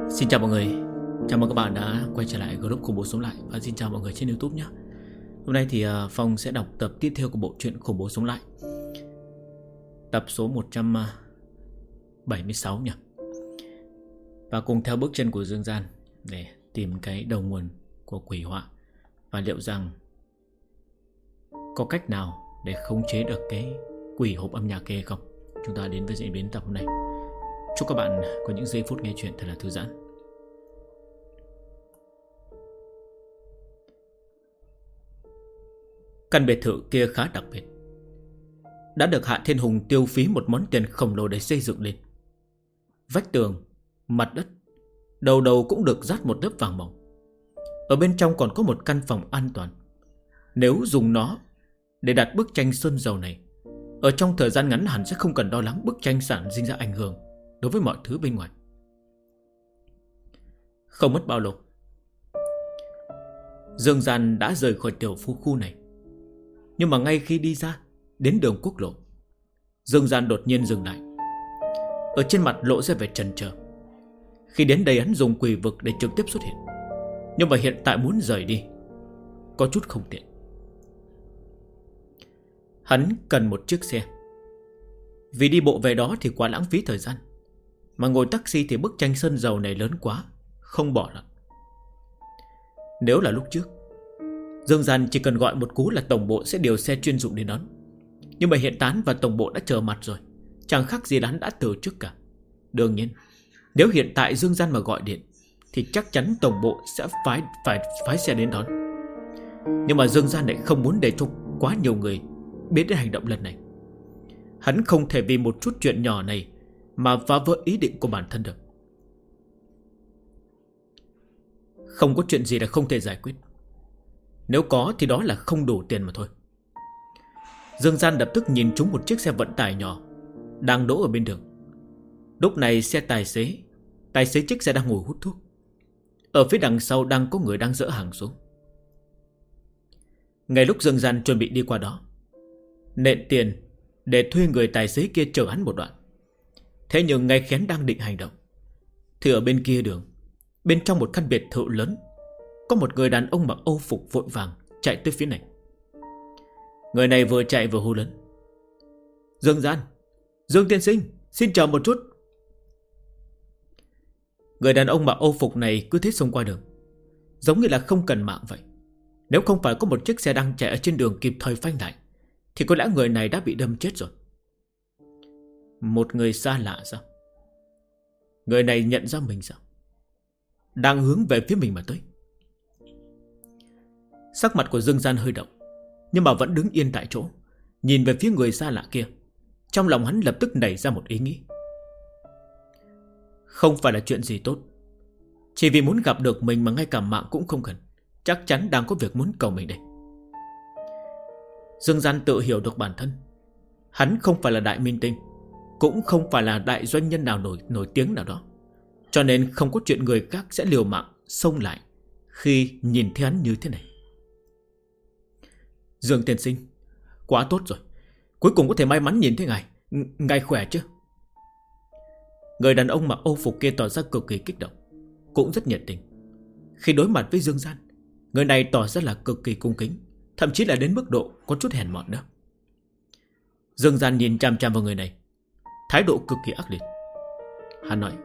Xin chào mọi người, chào mừng các bạn đã quay trở lại group Khủng Bố Sống Lại. Và xin chào mọi người trên YouTube nhé. Hôm nay thì Phong sẽ đọc tập tiếp theo của bộ truyện Khủng Bố Sống Lại, tập số 176 nhỉ. Và cùng theo bước chân của Dương Gian để tìm cái đầu nguồn của quỷ họa, và liệu rằng có cách nào để khống chế được cái quỷ hộp âm nhạc kia không. Chúng ta đến với diễn biến tập hôm nay. Chúc các bạn có những giây phút nghe chuyện thật là thư giãn. Căn biệt thự kia khá đặc biệt, đã được Hạ Thiên Hùng tiêu phí một món tiền khổng lồ để xây dựng lên. Vách tường, mặt đất, đầu đầu cũng được dát một lớp vàng màu. Ở bên trong còn có một căn phòng an toàn. Nếu dùng nó để đặt bức tranh sơn dầu này, ở trong thời gian ngắn hẳn sẽ không cần lo lắng bức tranh sản sinh ra ảnh hưởng đối với mọi thứ bên ngoài. Không mất bao lâu, Dương Gian đã rời khỏi tiểu phu khu này. Nhưng mà ngay khi đi ra đến đường quốc lộ, Dương Gian đột nhiên dừng lại. Ở trên mặt lộ ra vẻ chần chờ. Khi đến đây hắn dùng quỷ vực để trực tiếp xuất hiện, nhưng mà hiện tại muốn rời đi có chút không tiện. Hắn cần một chiếc xe, vì đi bộ về đó thì quá lãng phí thời gian, mà ngồi taxi thì bức tranh sơn dầu này lớn quá, không bỏ lận. Nếu là lúc trước, Dương Gian chỉ cần gọi một cú là tổng bộ sẽ điều xe chuyên dụng đến đón. Nhưng mà hiện tại và tổng bộ đã chờ mặt rồi, chẳng khác gì là hắn đã từ trước cả. Đương nhiên, nếu hiện tại Dương Gian mà gọi điện thì chắc chắn tổng bộ sẽ phái xe đến đón. Nhưng mà Dương Gian lại không muốn để cho quá nhiều người biết đến hành động lần này. Hắn không thể vì một chút chuyện nhỏ này mà phá vỡ ý định của bản thân được. Không có chuyện gì là không thể giải quyết. Nếu có thì đó là không đủ tiền mà thôi. Dương Gian lập tức nhìn trúng một chiếc xe vận tải nhỏ đang đỗ ở bên đường. Lúc này xe tài xế chiếc xe đang ngồi hút thuốc. Ở phía đằng sau đang có người đang dỡ hàng xuống. Ngay lúc Dương Gian chuẩn bị đi qua đó, nện tiền để thuê người tài xế kia chở hắn một đoạn. Thế nhưng ngay khi hắn đang định hành động thì ở bên kia đường, bên trong một căn biệt thự lớn, có một người đàn ông mặc âu phục vội vàng chạy tới phía này. Người này vừa chạy vừa hô lớn: Dương Gian, Dương tiên sinh, xin chờ một chút. Người đàn ông mặc âu phục này cứ thế xông qua đường, giống như là không cần mạng vậy. Nếu không phải có một chiếc xe đang chạy ở trên đường kịp thời phanh lại thì có lẽ người này đã bị đâm chết rồi. Một người xa lạ sao? Người này nhận ra mình sao? Đang hướng về phía mình mà tới. Sắc mặt của Dương Gian hơi động, nhưng mà vẫn đứng yên tại chỗ, nhìn về phía người xa lạ kia. Trong lòng hắn lập tức nảy ra một ý nghĩ. Không phải là chuyện gì tốt, chỉ vì muốn gặp được mình mà ngay cả mạng cũng không cần, chắc chắn đang có việc muốn cầu mình đây. Dương Gian tự hiểu được bản thân. Hắn không phải là đại minh tinh, cũng không phải là đại doanh nhân nào nổi tiếng nào đó, cho nên không có chuyện người khác sẽ liều mạng xông lại khi nhìn thấy hắn như thế này. Dương tiên sinh, quá tốt rồi, cuối cùng có thể may mắn nhìn thấy ngài. Ngài khỏe chứ? Người đàn ông mặc âu phục kia tỏ ra cực kỳ kích động, cũng rất nhiệt tình. Khi đối mặt với Dương Gian, người này tỏ ra là cực kỳ cung kính, thậm chí là đến mức độ có chút hèn mọn nữa. Dương Gian nhìn chằm chằm vào người này, thái độ cực kỳ ác liệt. Hắn nói: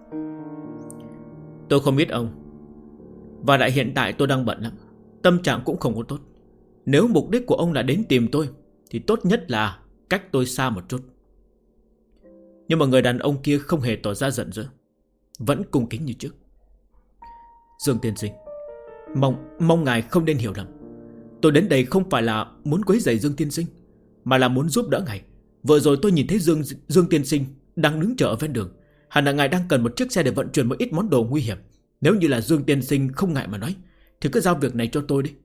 Tôi không biết ông, và lại hiện tại tôi đang bận lắm, tâm trạng cũng không có tốt. Nếu mục đích của ông là đến tìm tôi thì tốt nhất là cách tôi xa một chút. Nhưng mà người đàn ông kia không hề tỏ ra giận dữ, vẫn cung kính như trước. Dương tiên sinh, mong ngài không nên hiểu lầm. Tôi đến đây không phải là muốn quấy rầy Dương tiên sinh, mà là muốn giúp đỡ ngài. Vừa rồi tôi nhìn thấy Dương tiên sinh đang đứng chờ ở ven đường. Hẳn là ngài đang cần một chiếc xe để vận chuyển một ít món đồ nguy hiểm. Nếu như là Dương tiên sinh không ngại mà nói thì cứ giao việc này cho tôi đi.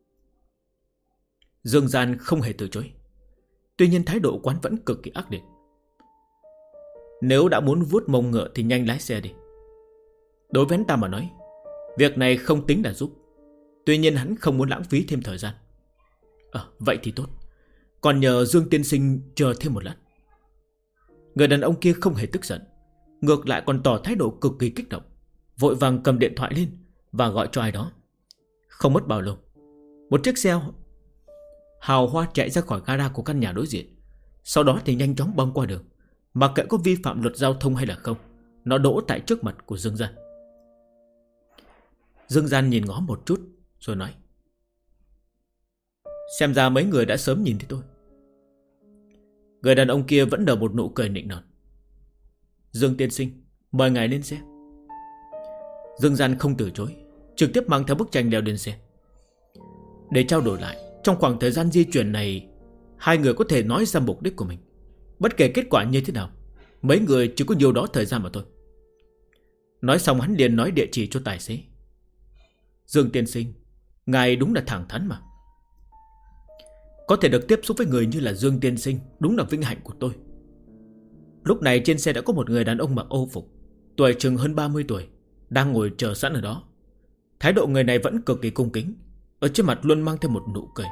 Dương Gian không hề từ chối. Tuy nhiên thái độ quán vẫn cực kỳ ác liệt. Nếu đã muốn vuốt mông ngựa thì nhanh lái xe đi. Đối với hắn ta mà nói, việc này không tính là giúp. Tuy nhiên hắn không muốn lãng phí thêm thời gian. Vậy thì tốt. Còn nhờ Dương tiên sinh chờ thêm một lát. Người đàn ông kia không hề tức giận, ngược lại còn tỏ thái độ cực kỳ kích động. vội vàng cầm điện thoại lên và gọi cho ai đó. Không mất bao lâu, một chiếc xe hào hoa chạy ra khỏi gara của căn nhà đối diện. Sau đó thì nhanh chóng băng qua đường. Mặc kệ có vi phạm luật giao thông hay là không, nó đỗ tại trước mặt của Dương Gian. Dương Gian nhìn ngó một chút rồi nói: xem ra mấy người đã sớm nhìn thấy tôi. Người đàn ông kia vẫn nở một nụ cười nịnh nọt. Dương tiên sinh, mời ngài lên xe. Dương Gian không từ chối, trực tiếp mang theo bức tranh leo lên xe. Để trao đổi lại, trong khoảng thời gian di chuyển này, hai người có thể nói ra mục đích của mình. Bất kể kết quả như thế nào, mấy người chỉ có nhiều đó thời gian mà thôi. Nói xong hắn liền nói địa chỉ cho tài xế. Dương tiên sinh, ngài đúng là thẳng thắn mà. Có thể được tiếp xúc với người như là Dương tiên sinh đúng là vinh hạnh của tôi. Lúc này trên xe đã có một người đàn ông mặc âu phục, tuổi chừng hơn 30 tuổi, đang ngồi chờ sẵn ở đó. Thái độ người này vẫn cực kỳ cung kính, ở trên mặt luôn mang thêm một nụ cười.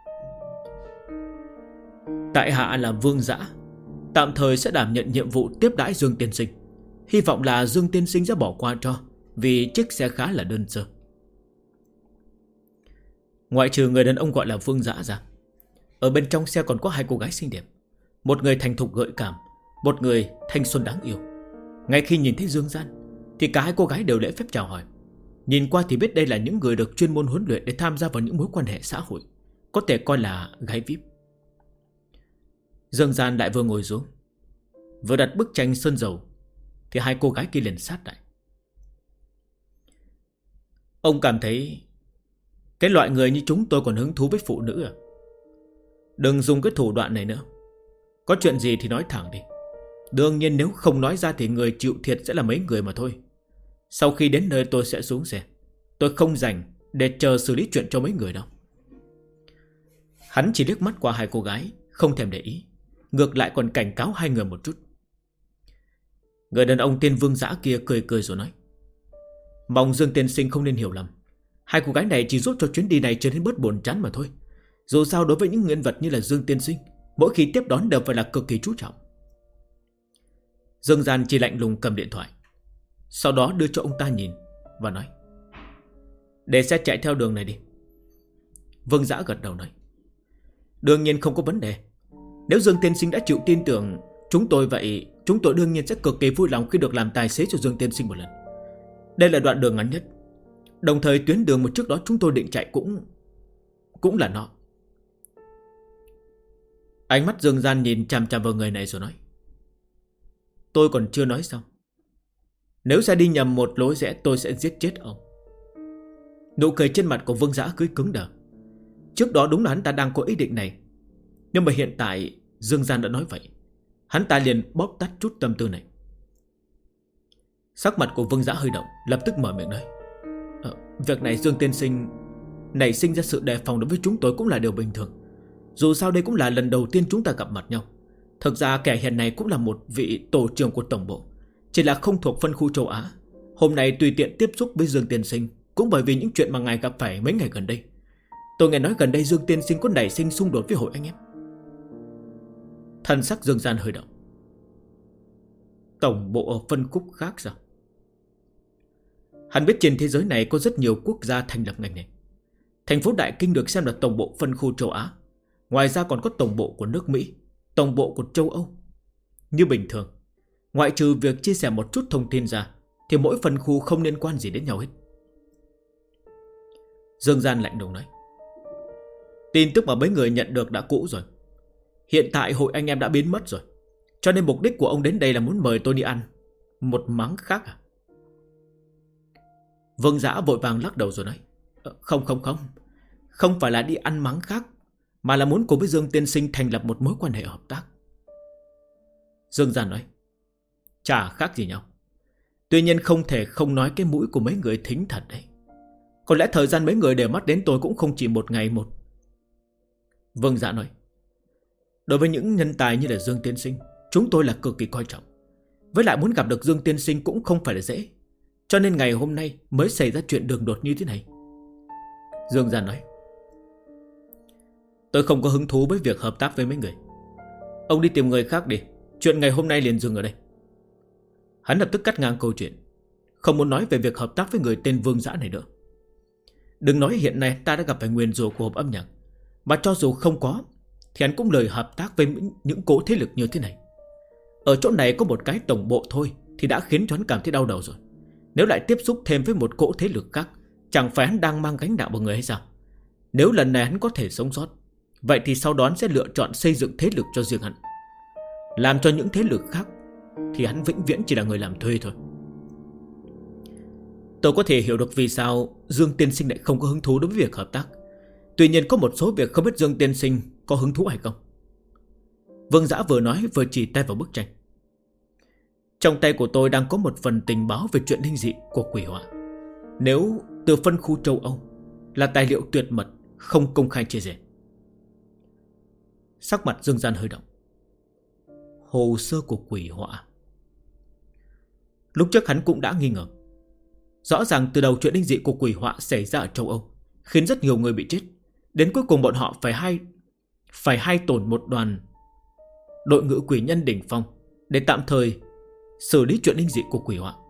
Tại hạ là Vương Dã, tạm thời sẽ đảm nhận nhiệm vụ tiếp đãi Dương tiên sinh. Hy vọng là Dương tiên sinh sẽ bỏ qua cho, vì chiếc xe khá là đơn sơ. Ngoại trừ người đàn ông gọi là Vương Dã ra, ở bên trong xe còn có hai cô gái xinh đẹp. Một người thành thục gợi cảm, một người thanh xuân đáng yêu. Ngay khi nhìn thấy Dương Gian thì cả hai cô gái đều lễ phép chào hỏi. Nhìn qua thì biết đây là những người được chuyên môn huấn luyện để tham gia vào những mối quan hệ xã hội, có thể coi là gái VIP. Dương Gian lại vừa ngồi xuống, vừa đặt bức tranh sơn dầu, thì hai cô gái kia liền sát lại. Ông cảm thấy cái loại người như chúng tôi còn hứng thú với phụ nữ à? Đừng dùng cái thủ đoạn này nữa. Có chuyện gì thì nói thẳng đi. Đương nhiên nếu không nói ra thì người chịu thiệt sẽ là mấy người mà thôi. Sau khi đến nơi tôi sẽ xuống xe. Tôi không rảnh để chờ xử lý chuyện cho mấy người đâu. Hắn chỉ liếc mắt qua hai cô gái, không thèm để ý, ngược lại còn cảnh cáo hai người một chút. Người đàn ông tên Vương Dã kia cười cười rồi nói: mong Dương tiên sinh không nên hiểu lầm. Hai cô gái này chỉ giúp cho chuyến đi này trở nên bớt buồn chán mà thôi. Dù sao đối với những nhân vật như là Dương tiên sinh, mỗi khi tiếp đón đều phải là cực kỳ chú trọng. Dương Gian chỉ lạnh lùng cầm điện thoại, sau đó đưa cho ông ta nhìn và nói: để xe chạy theo đường này đi. Vương Dã gật đầu nói: đương nhiên không có vấn đề. Nếu Dương tiên sinh đã chịu tin tưởng chúng tôi, vậy chúng tôi đương nhiên sẽ cực kỳ vui lòng khi được làm tài xế cho Dương tiên sinh một lần. Đây là đoạn đường ngắn nhất, đồng thời tuyến đường một trước đó chúng tôi định chạy cũng là nó. Ánh mắt Dương Gian nhìn chằm chằm vào người này rồi nói: tôi còn chưa nói xong. Nếu sẽ đi nhầm một lối rẽ tôi sẽ giết chết ông. Nụ cười trên mặt của Vương Dã cứ cứng đờ. Trước đó đúng là hắn ta đang có ý định này, nhưng mà hiện tại Dương Gian đã nói vậy, hắn ta liền bóp tắt chút tâm tư này. Sắc mặt của Vương Dã hơi động, lập tức mở miệng nói: việc này Dương tiên sinh nảy sinh ra sự đề phòng đối với chúng tôi cũng là điều bình thường. Dù sao đây cũng là lần đầu tiên chúng ta gặp mặt nhau. Thực ra kẻ hiện này cũng là một vị tổ trưởng của tổng bộ, chỉ là không thuộc phân khu châu Á. Hôm nay tùy tiện tiếp xúc với Dương tiên sinh cũng bởi vì những chuyện mà ngài gặp phải mấy ngày gần đây. Tôi nghe nói gần đây Dương tiên sinh có nảy sinh xung đột với hội anh em. Thần sắc Dương Gian hơi động. Tổng bộ ở phân khúc khác sao? Hắn biết trên thế giới này có rất nhiều quốc gia thành lập ngành này. Thành phố Đại Kinh được xem là tổng bộ phân khu châu Á. Ngoài ra còn có tổng bộ của nước Mỹ, tổng bộ của châu Âu. Như bình thường, ngoại trừ việc chia sẻ một chút thông tin ra, thì mỗi phân khu không liên quan gì đến nhau hết. Dương Gian lạnh lùng nói: tin tức mà mấy người nhận được đã cũ rồi. Hiện tại hội anh em đã biến mất rồi, cho nên mục đích của ông đến đây là muốn mời tôi đi ăn một mắng khác à? Vương Dã vội vàng lắc đầu rồi nói: Không phải là đi ăn mắng khác, mà là muốn cùng với Dương tiên sinh thành lập một mối quan hệ hợp tác. Dương Gian nói: chả khác gì nhau. Tuy nhiên không thể không nói cái mũi của mấy người thính thật đấy. Có lẽ thời gian mấy người để mắt đến tôi cũng không chỉ một ngày một. Vương Dã nói: đối với những nhân tài như là Dương tiên sinh, chúng tôi là cực kỳ coi trọng. Với lại muốn gặp được Dương tiên sinh cũng không phải là dễ, cho nên ngày hôm nay mới xảy ra chuyện đường đột như thế này. Dương Gian nói: tôi không có hứng thú với việc hợp tác với mấy người. Ông đi tìm người khác đi, chuyện ngày hôm nay liền dừng ở đây. Hắn lập tức cắt ngang câu chuyện. không muốn nói về việc hợp tác với người tên Vương Dã này nữa. Đừng nói hiện nay ta đã gặp phải nguyền rủa của hộp âm nhạc, mà cho dù không có thì hắn cũng lời hợp tác với những cỗ thế lực như thế này. Ở chỗ này có một cái tổng bộ thôi thì đã khiến cho hắn cảm thấy đau đầu rồi. Nếu lại tiếp xúc thêm với một cỗ thế lực khác, chẳng phải hắn đang mang gánh nặng vào người hay sao? Nếu lần này hắn có thể sống sót, vậy thì sau đó hắn sẽ lựa chọn xây dựng thế lực cho riêng hắn, làm cho những thế lực khác thì hắn vĩnh viễn chỉ là người làm thuê thôi. Tôi có thể hiểu được vì sao Dương Tiên Sinh lại không có hứng thú đối với việc hợp tác. Tuy nhiên có một số việc không biết Dương Tiên Sinh có hứng thú hay không. Vương Dã vừa nói vừa chỉ tay vào bức tranh. Trong tay của tôi đang có một phần tình báo về chuyện linh dị của quỷ họa. Nếu từ phân khu châu Âu, là tài liệu tuyệt mật, không công khai chia sẻ. Sắc mặt Dương Gian hơi động. Hồ sơ của quỷ họa. Lúc trước hắn cũng đã nghi ngờ. Rõ ràng từ đầu chuyện linh dị của quỷ họa xảy ra ở châu Âu, khiến rất nhiều người bị chết. Đến cuối cùng bọn họ phải hai tổn một đoàn đội ngũ quỷ nhân đỉnh phong để tạm thời xử lý chuyện linh dị của quỷ họa.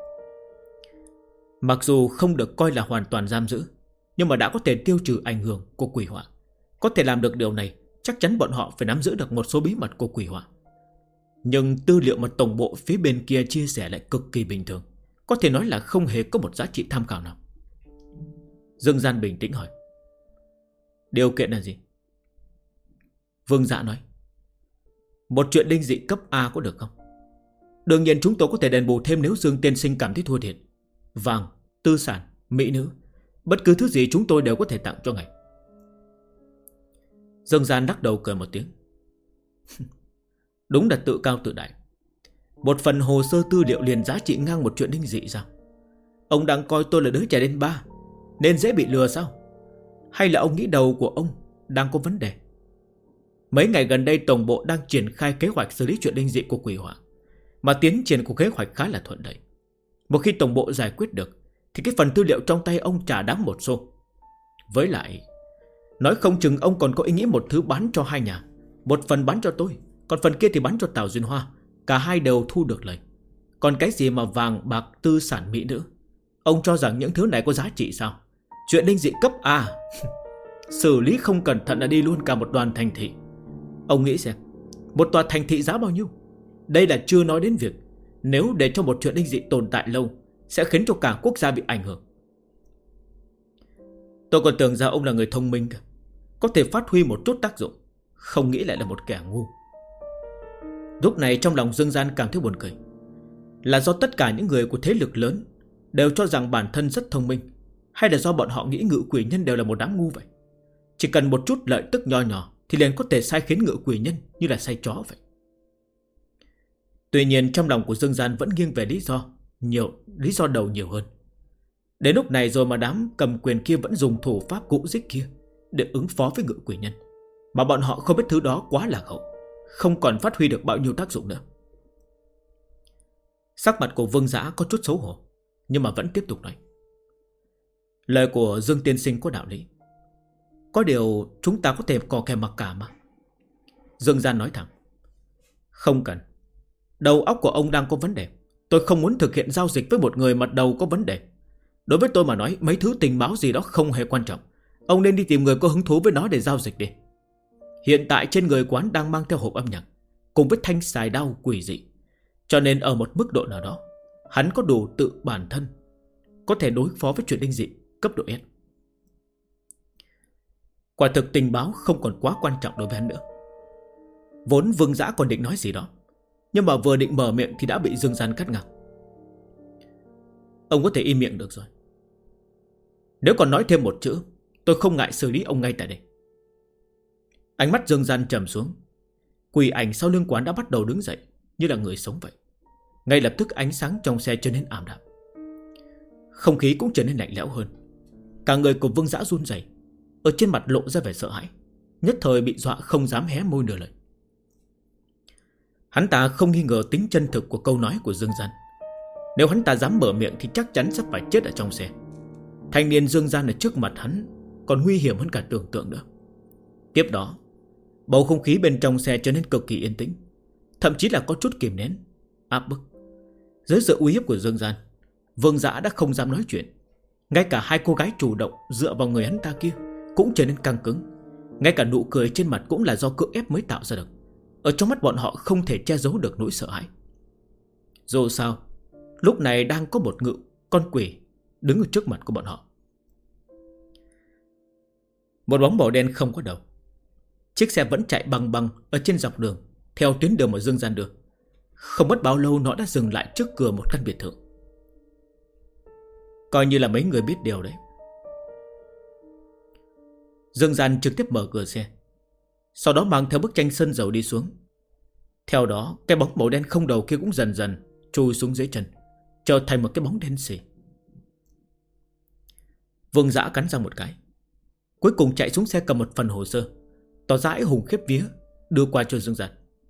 Mặc dù không được coi là hoàn toàn giam giữ, nhưng mà đã có thể tiêu trừ ảnh hưởng của quỷ họa. Có thể làm được điều này, chắc chắn bọn họ phải nắm giữ được một số bí mật của quỷ họa. Nhưng tư liệu mà tổng bộ phía bên kia chia sẻ lại cực kỳ bình thường, có thể nói là không hề có một giá trị tham khảo nào. Dương Gian bình tĩnh hỏi: điều kiện là gì? Vương Dạ nói: một chuyện linh dị cấp A có được không? Đương nhiên chúng tôi có thể đền bù thêm nếu Dương Tiên Sinh cảm thấy thua thiệt. Vàng, tư sản, mỹ nữ, bất cứ thứ gì chúng tôi đều có thể tặng cho ngài. Dương Gian lắc đầu cười một tiếng. Đúng là tự cao tự đại. Một phần hồ sơ tư liệu liền giá trị ngang một chuyện linh dị sao? Ông đang coi tôi là đứa trẻ đến ba nên dễ bị lừa sao? Hay là ông nghĩ đầu của ông đang có vấn đề? Mấy ngày gần đây tổng bộ đang triển khai kế hoạch xử lý chuyện linh dị của quỷ họa, mà tiến triển của kế hoạch khá là thuận lợi. Một khi tổng bộ giải quyết được thì cái phần tư liệu trong tay ông chả đáng một xu. Với lại, nói không chừng ông còn có ý nghĩ một thứ bán cho hai nhà. Một phần bán cho tôi, còn phần kia thì bán cho Tào Duyên Hoa. Cả hai đều thu được lời. Còn cái gì mà vàng, bạc, tư sản, mỹ nữ, ông cho rằng những thứ này có giá trị sao? Chuyện linh dị cấp A xử lý không cẩn thận là đi luôn cả một đoàn thành thị. Ông nghĩ xem, một tòa thành thị giá bao nhiêu? Đây là chưa nói đến việc nếu để cho một chuyện linh dị tồn tại lâu sẽ khiến cho cả quốc gia bị ảnh hưởng. Tôi còn tưởng ra ông là người thông minh, có thể phát huy một chút tác dụng, không nghĩ lại là một kẻ ngu. Lúc này trong lòng Dương Gian cảm thấy buồn cười. Là do tất cả những người của thế lực lớn đều cho rằng bản thân rất thông minh, hay là do bọn họ nghĩ ngự quỷ nhân đều là một đám ngu vậy? Chỉ cần một chút lợi tức nho nhỏ thì liền có thể sai khiến ngự quỷ nhân như là sai chó vậy. Tuy nhiên trong lòng của Dương Gian vẫn nghiêng về lý do đầu nhiều hơn. Đến lúc này rồi mà đám cầm quyền kia vẫn dùng thủ pháp cũ dích kia để ứng phó với ngự quỷ nhân, mà bọn họ không biết thứ đó quá lạc hậu, không còn phát huy được bao nhiêu tác dụng nữa. Sắc mặt của Vương Dã có chút xấu hổ, nhưng mà vẫn tiếp tục nói: lời của Dương Tiên Sinh có đạo lý. Có điều chúng ta có thể cò kè mặc cả mà. Dương Gian nói thẳng: không cần. Đầu óc của ông đang có vấn đề. Tôi không muốn thực hiện giao dịch với một người mà đầu có vấn đề. Đối với tôi mà nói, mấy thứ tình báo gì đó không hề quan trọng. Ông nên đi tìm người có hứng thú với nó để giao dịch đi. Hiện tại trên người quán đang mang theo hộp âm nhạc cùng với thanh xài đao quỷ dị, cho nên ở một mức độ nào đó hắn có đủ tự bản thân có thể đối phó với chuyện linh dị cấp độ S. Quả thực tình báo không còn quá quan trọng đối với hắn nữa. Vốn Vương Dã còn định nói gì đó, nhưng mà vừa định mở miệng thì đã bị Dương Gian cắt ngang. Ông có thể im miệng được rồi. Nếu còn nói thêm một chữ, tôi không ngại xử lý ông ngay tại đây. Ánh mắt Dương Gian trầm xuống. Quỷ ảnh sau lưng quán đã bắt đầu đứng dậy như là người sống vậy. Ngay lập tức ánh sáng trong xe trở nên ảm đạm, không khí cũng trở nên lạnh lẽo hơn. Cả người của Vương Dã run rẩy, ở trên mặt lộ ra vẻ sợ hãi, nhất thời bị dọa không dám hé môi nửa lời. Hắn ta không nghi ngờ tính chân thực của câu nói của Dương Gian. Nếu hắn ta dám mở miệng thì chắc chắn sẽ phải chết ở trong xe. Thanh niên Dương Gian ở trước mặt hắn còn nguy hiểm hơn cả tưởng tượng nữa. Tiếp đó, bầu không khí bên trong xe trở nên cực kỳ yên tĩnh, thậm chí là có chút kìm nén, áp bức. Dưới sự uy hiếp của Dương Gian, Vương Dã đã không dám nói chuyện. Ngay cả hai cô gái chủ động dựa vào người hắn ta kia cũng trở nên căng cứng. Ngay cả nụ cười trên mặt cũng là do cưỡng ép mới tạo ra được. Ở trong mắt bọn họ không thể che giấu được nỗi sợ hãi. Dù sao, lúc này đang có một con quỷ đứng ở trước mặt của bọn họ. Một bóng màu đen không có đầu. Chiếc xe vẫn chạy băng băng ở trên dọc đường, theo tuyến đường mà Dương Gian đưa. Không mất bao lâu nó đã dừng lại trước cửa một căn biệt thự. Coi như là mấy người biết điều đấy. Dương Gian trực tiếp mở cửa xe, sau đó mang theo bức tranh sơn dầu đi xuống. Theo đó cái bóng màu đen không đầu kia cũng dần dần chui xuống dưới chân, trở thành một cái bóng đen xì. Vương Dã cắn răng một cái, cuối cùng chạy xuống xe cầm một phần hồ sơ, tỏ ra hùng khiếp vía, đưa qua cho Dương Gian.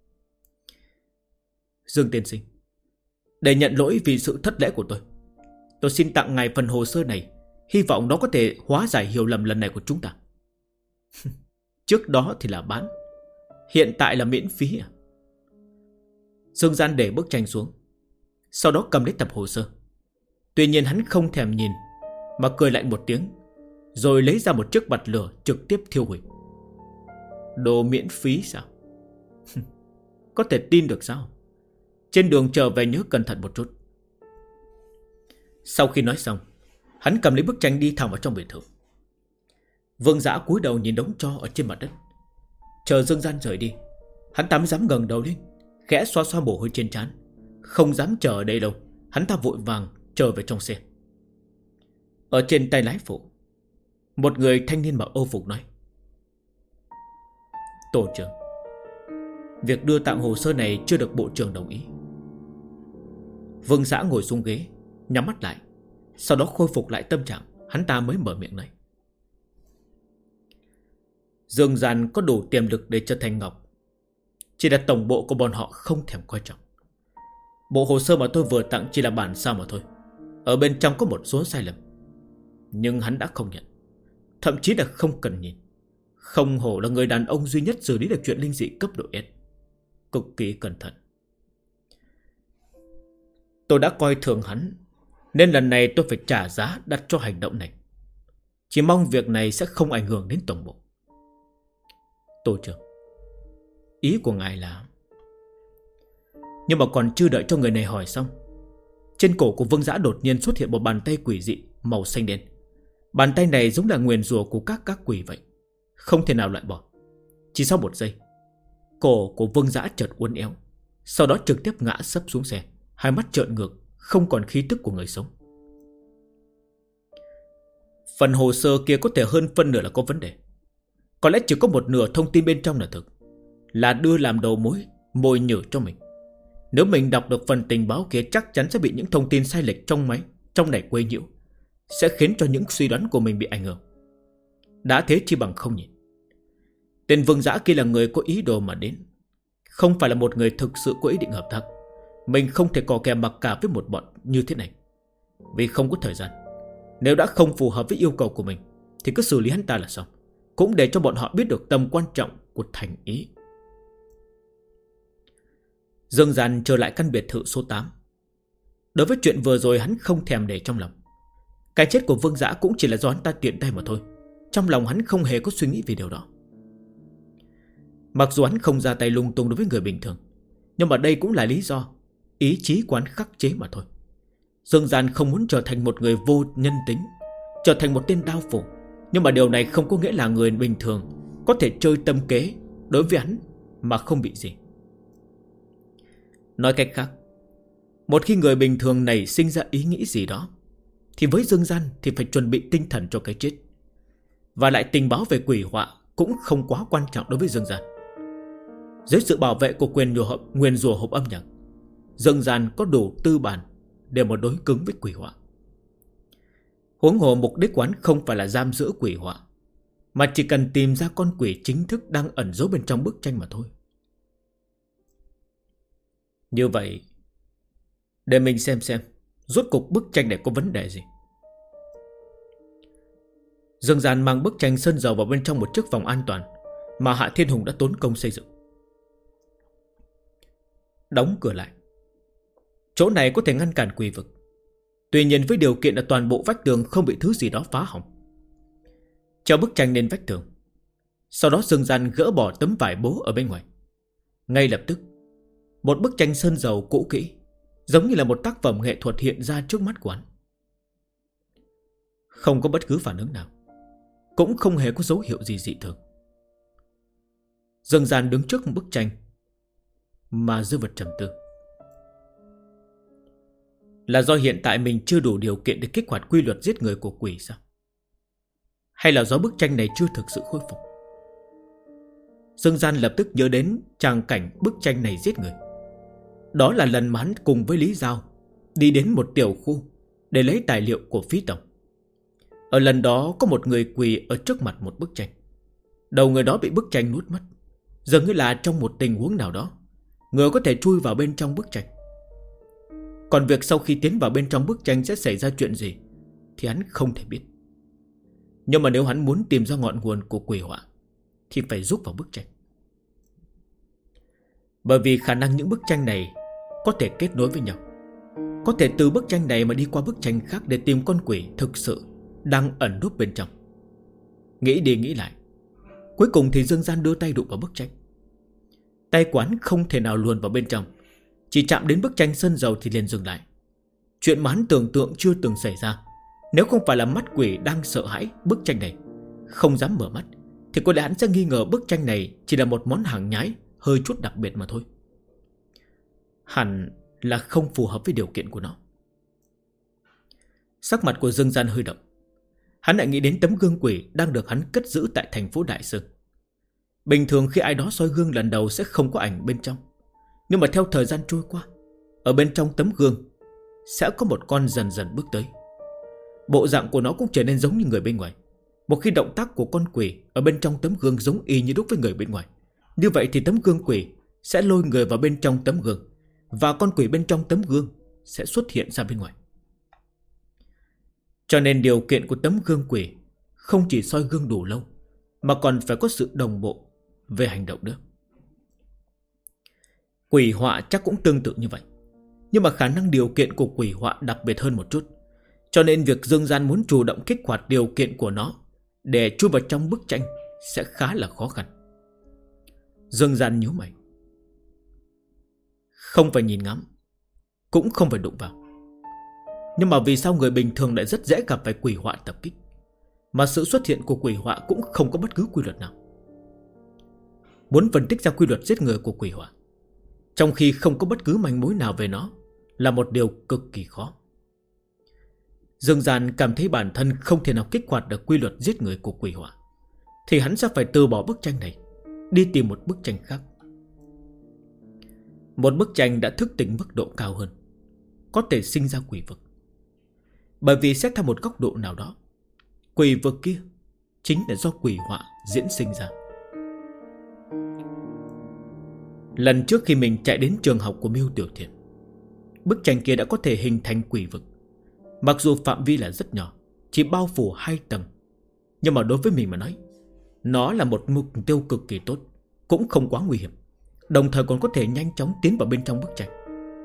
Dương tiên sinh, để nhận lỗi vì sự thất lễ của tôi xin tặng ngài phần hồ sơ này, hy vọng nó có thể hóa giải hiểu lầm lần này của chúng ta. Trước đó thì là bán, hiện tại là miễn phí à? Dương Gian để bức tranh xuống, sau đó cầm lấy tập hồ sơ. Tuy nhiên hắn không thèm nhìn, mà cười lạnh một tiếng, rồi lấy ra một chiếc bật lửa trực tiếp thiêu hủy. Đồ miễn phí sao? Có thể tin được sao? Trên đường trở về nhớ cẩn thận một chút. Sau khi nói xong, hắn cầm lấy bức tranh đi thẳng vào trong biệt thự. Vương Dã cúi đầu nhìn đống tro ở trên mặt đất. Chờ Dương Gian rời đi, hắn ta mới dám ngẩng đầu lên, khẽ xoa xoa mồ hôi trên trán. Không dám chờ ở đây đâu, hắn ta vội vàng trở về trong xe. Ở trên tay lái phụ, một người thanh niên mặc Âu phục nói: Tổ trưởng, việc đưa tặng hồ sơ này chưa được bộ trưởng đồng ý. Vương Dã ngồi xuống ghế, nhắm mắt lại, sau đó khôi phục lại tâm trạng. Hắn ta mới mở miệng nói: Dương Gian có đủ tiềm lực để trở thành ngọc, chỉ là tổng bộ của bọn họ không thèm coi trọng. Bộ hồ sơ mà tôi vừa tặng chỉ là bản sao mà thôi, ở bên trong có một số sai lầm, nhưng hắn đã không nhận, thậm chí là không cần nhìn. Không hổ là người đàn ông duy nhất xử lý được chuyện linh dị cấp độ S, cực kỳ cẩn thận. Tôi đã coi thường hắn, nên lần này tôi phải trả giá đắt cho hành động này. Chỉ mong việc này sẽ không ảnh hưởng đến tổng bộ. Tổ trưởng, ý của ngài là... Nhưng mà còn chưa đợi cho người này hỏi xong, trên cổ của Vương Dã đột nhiên xuất hiện một bàn tay quỷ dị màu xanh đen. Bàn tay này giống là nguyền rủa của các quỷ vậy, không thể nào loại bỏ. Chỉ sau một giây, cổ của Vương Dã chợt uốn éo, sau đó trực tiếp ngã sấp xuống xe, hai mắt trợn ngược, không còn khí tức của người sống. Phần hồ sơ kia có thể hơn phân nửa là có vấn đề. Có lẽ chỉ có một nửa thông tin bên trong là thực, là đưa làm đầu mồi nhử cho mình. Nếu mình đọc được phần tình báo kia, chắc chắn sẽ bị những thông tin sai lệch trong này quấy nhiễu, sẽ khiến cho những suy đoán của mình bị ảnh hưởng. Đã thế chi bằng không nhìn. Tên Vương Dã kia là người có ý đồ mà đến, không phải là một người thực sự có ý định hợp tác. Mình không thể cò kè mặc cả với một bọn như thế này, vì không có thời gian. Nếu đã không phù hợp với yêu cầu của mình thì cứ xử lý hắn ta là xong, cũng để cho bọn họ biết được tầm quan trọng của thành ý. Dương Gian trở lại căn biệt thự số 8. Đối với chuyện vừa rồi hắn không thèm để trong lòng. Cái chết của Vương Dã cũng chỉ là do hắn ta tiện tay mà thôi. Trong lòng hắn không hề có suy nghĩ về điều đó. Mặc dù hắn không ra tay lung tung đối với người bình thường, nhưng mà đây cũng là lý do ý chí của hắn khắc chế mà thôi. Dương Gian không muốn trở thành một người vô nhân tính, trở thành một tên đao phủ. Nhưng mà điều này không có nghĩa là người bình thường có thể chơi tâm kế đối với hắn mà không bị gì. Nói cách khác, một khi người bình thường này sinh ra ý nghĩ gì đó, thì với Dương Gian thì phải chuẩn bị tinh thần cho cái chết. Và lại tình báo về quỷ họa cũng không quá quan trọng đối với Dương Gian. Dưới sự bảo vệ của nguyền rủa hộp âm nhạc, Dương Gian có đủ tư bản để mà đối cứng với quỷ họa. Huống hồ mục đích quán không phải là giam giữ quỷ họa, mà chỉ cần tìm ra con quỷ chính thức đang ẩn giấu bên trong bức tranh mà thôi. Như vậy, để mình xem rốt cuộc bức tranh này có vấn đề gì. Dương Gian mang bức tranh sơn dầu vào bên trong một chiếc vòng an toàn mà Hạ Thiên Hùng đã tốn công xây dựng. Đóng cửa lại. Chỗ này có thể ngăn cản quỷ vực. Tuy nhiên với điều kiện là toàn bộ vách tường không bị thứ gì đó phá hỏng. Treo bức tranh lên vách tường. Sau đó Dương Gian gỡ bỏ tấm vải bố ở bên ngoài. Ngay lập tức, một bức tranh sơn dầu cũ kỹ, giống như là một tác phẩm nghệ thuật hiện ra trước mắt của hắn. Không có bất cứ phản ứng nào, cũng không hề có dấu hiệu gì dị thường. Dương Gian đứng trước một bức tranh mà rơi vào trầm tư. Là do hiện tại mình chưa đủ điều kiện để kích hoạt quy luật giết người của quỷ sao? Hay là do bức tranh này chưa thực sự khôi phục? Dương Gian lập tức nhớ đến tràng cảnh bức tranh này giết người. Đó là lần mà hắn cùng với Lý Giao đi đến một tiểu khu để lấy tài liệu của phí tổng. Ở lần đó có một người quỳ ở trước mặt một bức tranh. Đầu người đó bị bức tranh nuốt mất. Dường như là trong một tình huống nào đó, người có thể chui vào bên trong bức tranh. Còn việc sau khi tiến vào bên trong bức tranh sẽ xảy ra chuyện gì thì hắn không thể biết. Nhưng mà nếu hắn muốn tìm ra ngọn nguồn của quỷ họa thì phải giúp vào bức tranh. Bởi vì khả năng những bức tranh này có thể kết nối với nhau, có thể từ bức tranh này mà đi qua bức tranh khác để tìm con quỷ thực sự đang ẩn núp bên trong. Nghĩ đi nghĩ lại, cuối cùng thì Dương Gian đưa tay đụng vào bức tranh. Tay quán không thể nào luồn vào bên trong, chỉ chạm đến bức tranh sơn dầu thì liền dừng lại. Chuyện mà hắn tưởng tượng chưa từng xảy ra. Nếu không phải là mắt quỷ đang sợ hãi bức tranh này, không dám mở mắt, thì có lẽ hắn sẽ nghi ngờ bức tranh này chỉ là một món hàng nhái hơi chút đặc biệt mà thôi. Hẳn là không phù hợp với điều kiện của nó. Sắc mặt của Dương Gian hơi động. Hắn lại nghĩ đến tấm gương quỷ đang được hắn cất giữ tại thành phố Đại Sơn. Bình thường khi ai đó soi gương lần đầu sẽ không có ảnh bên trong, nhưng mà theo thời gian trôi qua, ở bên trong tấm gương sẽ có một con dần dần bước tới. Bộ dạng của nó cũng trở nên giống như người bên ngoài. Một khi động tác của con quỷ ở bên trong tấm gương giống y như đúc với người bên ngoài, như vậy thì tấm gương quỷ sẽ lôi người vào bên trong tấm gương, và con quỷ bên trong tấm gương sẽ xuất hiện ra bên ngoài. Cho nên điều kiện của tấm gương quỷ không chỉ soi gương đủ lâu, mà còn phải có sự đồng bộ về hành động nữa. Quỷ họa chắc cũng tương tự như vậy, nhưng mà khả năng điều kiện của quỷ họa đặc biệt hơn một chút. Cho nên việc Dương Gian muốn chủ động kích hoạt điều kiện của nó để chui vào trong bức tranh sẽ khá là khó khăn. Dương Gian nhíu mày. Không phải nhìn ngắm, cũng không phải đụng vào. Nhưng mà vì sao người bình thường lại rất dễ gặp phải quỷ họa tập kích, mà sự xuất hiện của quỷ họa cũng không có bất cứ quy luật nào? Muốn phân tích ra quy luật giết người của quỷ họa, trong khi không có bất cứ manh mối nào về nó, là một điều cực kỳ khó. Dương Gian cảm thấy bản thân không thể nào kích hoạt được quy luật giết người của quỷ họa, thì hắn sẽ phải từ bỏ bức tranh này, đi tìm một bức tranh khác. Một bức tranh đã thức tỉnh mức độ cao hơn, có thể sinh ra quỷ vực. Bởi vì xét theo một góc độ nào đó, quỷ vực kia chính là do quỷ họa diễn sinh ra. Lần trước khi mình chạy đến trường học của Miêu Tiểu Thiền, bức tranh kia đã có thể hình thành quỷ vực. Mặc dù phạm vi là rất nhỏ, chỉ bao phủ 2 tầng, nhưng mà đối với mình mà nói, nó là một mục tiêu cực kỳ tốt, cũng không quá nguy hiểm, đồng thời còn có thể nhanh chóng tiến vào bên trong bức tranh.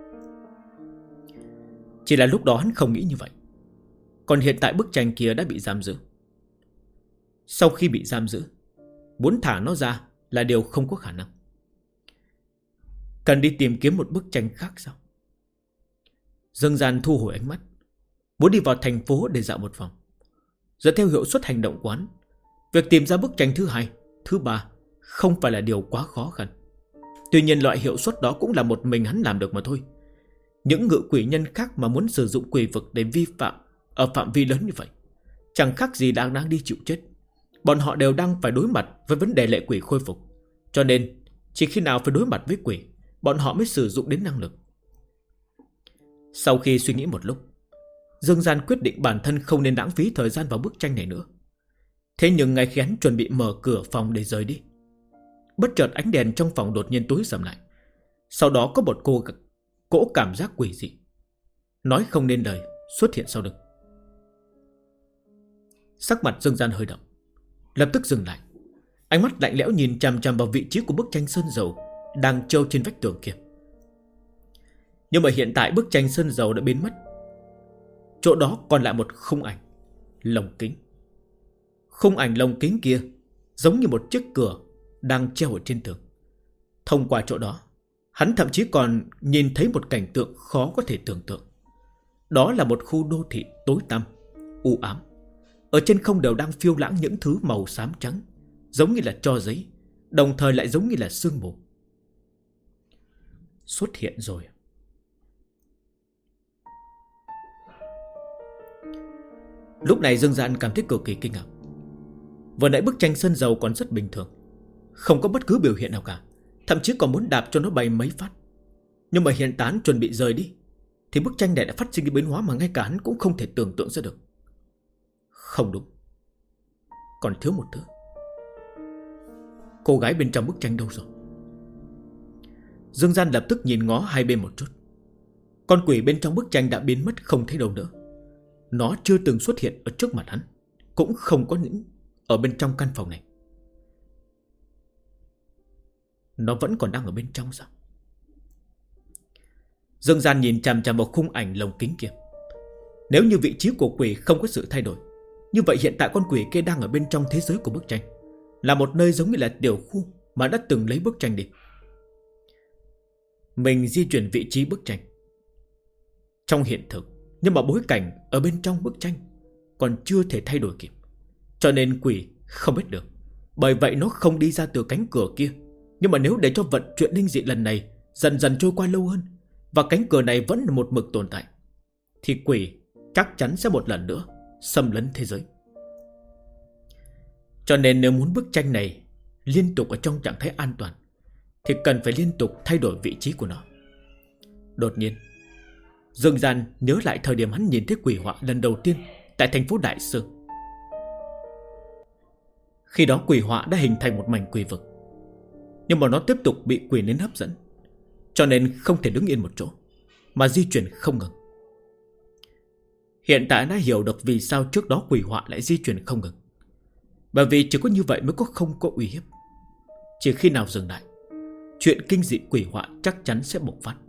Chỉ là lúc đó hắn không nghĩ như vậy. Còn hiện tại bức tranh kia đã bị giam giữ. Sau khi bị giam giữ, muốn thả nó ra là điều không có khả năng. Cần đi tìm kiếm một bức tranh khác sao? Dương Gian thu hồi ánh mắt, muốn đi vào thành phố để dạo một vòng. Dựa theo hiệu suất hành động quán, việc tìm ra bức tranh thứ 2, thứ 3 không phải là điều quá khó khăn. Tuy nhiên loại hiệu suất đó cũng là một mình hắn làm được mà thôi. Những ngự quỷ nhân khác mà muốn sử dụng quỷ vực để vi phạm ở phạm vi lớn như vậy, chẳng khác gì đang đi chịu chết. Bọn họ đều đang phải đối mặt với vấn đề lệ quỷ khôi phục. Cho nên chỉ khi nào phải đối mặt với quỷ, bọn họ mới sử dụng đến năng lực. Sau khi suy nghĩ một lúc, Dương Gian quyết định bản thân không nên lãng phí thời gian vào bức tranh này nữa. Thế nhưng ngay khi hắn chuẩn bị mở cửa phòng để rời đi, bất chợt ánh đèn trong phòng đột nhiên tối sầm lại. Sau đó có một cỗ cảm giác quỷ dị, nói không nên lời, xuất hiện sau lưng. Sắc mặt Dương Gian hơi động, lập tức dừng lại. Ánh mắt lạnh lẽo nhìn chằm chằm vào vị trí của bức tranh sơn dầu đang treo trên vách tường kia. Nhưng mà hiện tại bức tranh sơn dầu đã biến mất. chỗ đó còn lại một khung ảnh lồng kính. Khung ảnh lồng kính kia giống như một chiếc cửa đang treo ở trên tường. Thông qua chỗ đó, hắn thậm chí còn nhìn thấy một cảnh tượng khó có thể tưởng tượng. Đó là một khu đô thị tối tăm, u ám. Ở trên không đều đang phiêu lãng những thứ màu xám trắng, giống như là tro giấy, đồng thời lại giống như là sương mù. Xuất hiện rồi. Lúc này Dương Gian cảm thấy cực kỳ kinh ngạc. Vừa nãy bức tranh sơn dầu còn rất bình thường, không có bất cứ biểu hiện nào cả, thậm chí còn muốn đạp cho nó bay mấy phát. Nhưng mà hiện tại chuẩn bị rời đi thì bức tranh này đã phát sinh cái biến hóa mà ngay cả hắn cũng không thể tưởng tượng ra được. Không đúng, còn thiếu một thứ. Cô gái bên trong bức tranh đâu rồi? Dương Gian lập tức nhìn ngó hai bên một chút. Con quỷ bên trong bức tranh đã biến mất không thấy đâu nữa. Nó chưa từng xuất hiện ở trước mặt hắn, cũng không có những ở bên trong căn phòng này. Nó vẫn còn đang ở bên trong sao? Dương Gian nhìn chằm chằm vào khung ảnh lồng kính kia. Nếu như vị trí của quỷ không có sự thay đổi, như vậy hiện tại con quỷ kia đang ở bên trong thế giới của bức tranh, là một nơi giống như là tiểu khu mà đã từng lấy bức tranh đi. Mình di chuyển vị trí bức tranh trong hiện thực, nhưng mà bối cảnh ở bên trong bức tranh còn chưa thể thay đổi kịp, cho nên quỷ không biết được. Bởi vậy nó không đi ra từ cánh cửa kia. Nhưng mà nếu để cho vận chuyển linh dị lần này dần dần trôi qua lâu hơn, và cánh cửa này vẫn một mực tồn tại, thì quỷ chắc chắn sẽ một lần nữa xâm lấn thế giới. Cho nên nếu muốn bức tranh này liên tục ở trong trạng thái an toàn, thì cần phải liên tục thay đổi vị trí của nó. Đột nhiên Dương Gian nhớ lại thời điểm hắn nhìn thấy quỷ họa lần đầu tiên tại thành phố Đại Sương. Khi đó quỷ họa đã hình thành một mảnh quỷ vực, nhưng mà nó tiếp tục bị quỷ nến hấp dẫn, cho nên không thể đứng yên một chỗ, mà di chuyển không ngừng. Hiện tại đã hiểu được vì sao trước đó quỷ họa lại di chuyển không ngừng. Bởi vì chỉ có như vậy mới không có uy hiếp. Chỉ khi nào dừng lại, chuyện kinh dị quỷ họa chắc chắn sẽ bộc phát.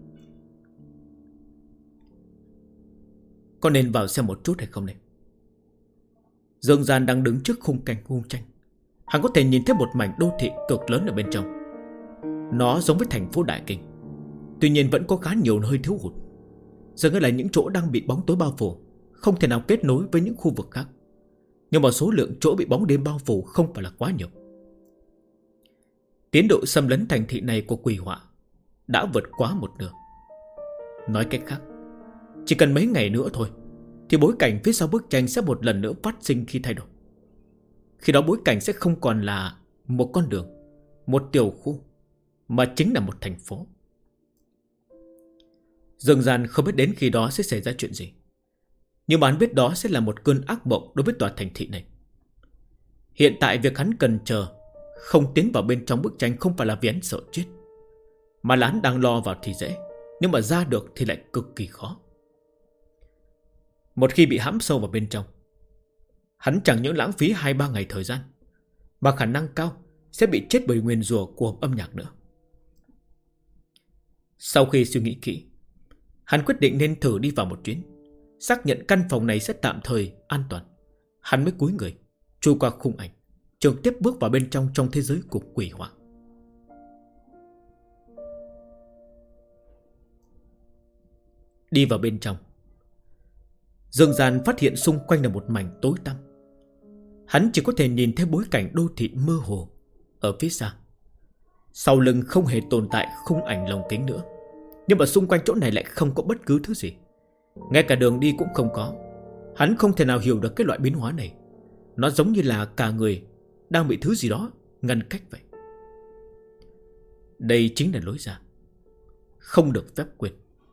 Có nên vào xem một chút hay không đây? Dương Gian đang đứng trước khung tranh. Hắn có thể nhìn thấy một mảnh đô thị cực lớn ở bên trong. Nó giống với thành phố Đại Kinh, tuy nhiên vẫn có khá nhiều nơi thiếu hụt. Dường như là những chỗ đang bị bóng tối bao phủ, không thể nào kết nối với những khu vực khác. Nhưng mà số lượng chỗ bị bóng đêm bao phủ không phải là quá nhiều. Tiến độ xâm lấn thành thị này của quỷ họa đã vượt quá một nửa. Nói cách khác, chỉ cần mấy ngày nữa thôi thì bối cảnh phía sau bức tranh sẽ một lần nữa phát sinh khi thay đổi. Khi đó bối cảnh sẽ không còn là một con đường, một tiểu khu, mà chính là một thành phố. Dương Gian không biết đến khi đó sẽ xảy ra chuyện gì, nhưng mà hắn biết đó sẽ là một cơn ác mộng đối với tòa thành thị này. Hiện tại việc hắn cần chờ không tiến vào bên trong bức tranh không phải là vì hắn sợ chết, mà là hắn đang lo vào thì dễ, nhưng mà ra được thì lại cực kỳ khó. Một khi bị hãm sâu vào bên trong, hắn chẳng những lãng phí 2-3 ngày thời gian, mà khả năng cao sẽ bị chết bởi nguyền rủa của âm nhạc nữa. Sau khi suy nghĩ kỹ, hắn quyết định nên thử đi vào một chuyến, xác nhận căn phòng này sẽ tạm thời an toàn. Hắn mới cúi người chui qua khung ảnh, trực tiếp bước vào bên trong thế giới của quỷ họa. Đi vào bên trong, Dương Gian phát hiện xung quanh là một mảnh tối tăm. Hắn chỉ có thể nhìn thấy bối cảnh đô thị mơ hồ ở phía xa. Sau lưng không hề tồn tại khung ảnh lồng kính nữa, nhưng mà xung quanh chỗ này lại không có bất cứ thứ gì. Ngay cả đường đi cũng không có. Hắn không thể nào hiểu được cái loại biến hóa này. Nó giống như là cả người đang bị thứ gì đó ngăn cách vậy. Đây chính là lối ra, không được phép quên.